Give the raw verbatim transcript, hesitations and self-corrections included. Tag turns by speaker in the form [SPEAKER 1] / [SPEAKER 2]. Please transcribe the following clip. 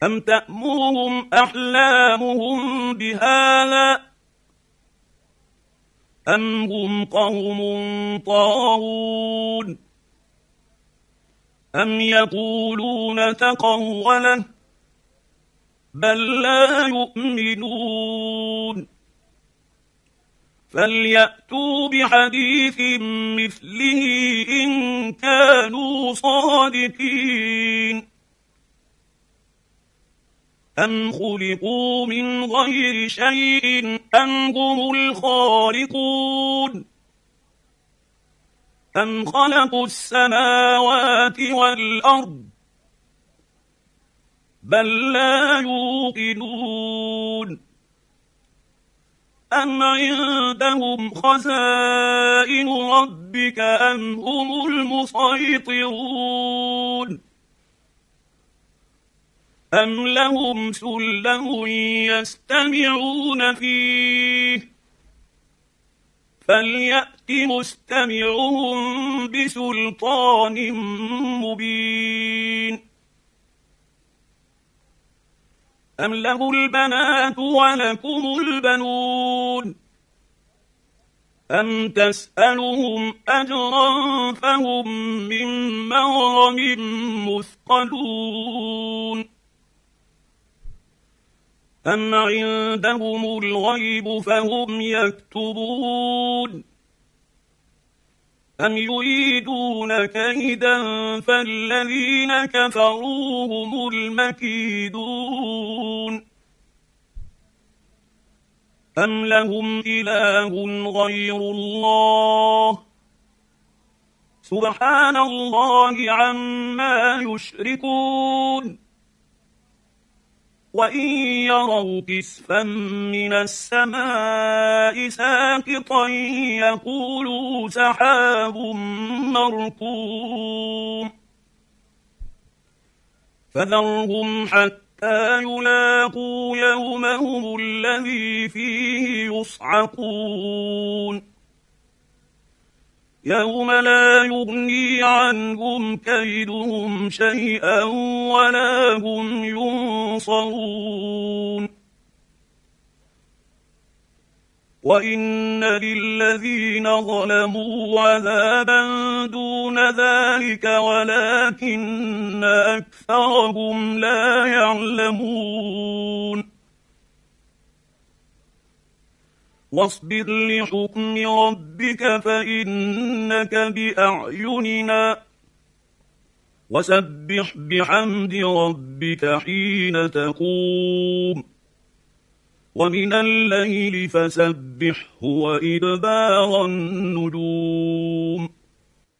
[SPEAKER 1] أم تأمرهم أحلامهم بهذا أم هم قوم طاغون أم يقولون تقوله بل لا يؤمنون فليأتوا بحديث مثله إن كانوا صادقين أم خلقوا من غير شيء أم هم الخالقون أم خلقوا السماوات والأرض بل لا يوقنون أم عندهم خزائن ربك أم هم المسيطرون أم لهم سلم يستمعون فيه فليأت مستمعهم بسلطان مبين أم له البنات ولكم البنون أم تسألهم أجرا فهم من مغرم مثقلون أم عندهم الغيب فهم يكتبون أم يريدون كيدا فالذين كفروا هم المكيدون أم لهم إله غير الله سبحان الله عما يشركون وإن يروا كسفا من السماء ساقطا يقولوا سحاب مركوم فذرهم حتى يلاقوا يومهم الذي فيه يصعقون يوم لا يغني عنهم كيدهم شيئا ولا هم ينصرون وإن للذين ظلموا عذابا دون ذلك ولكن أكثرهم لا يعلمون واصبر لحكم ربك فإنك بأعيننا وسبح بحمد ربك حين تقوم ومن الليل فسبحه وإدبار النجوم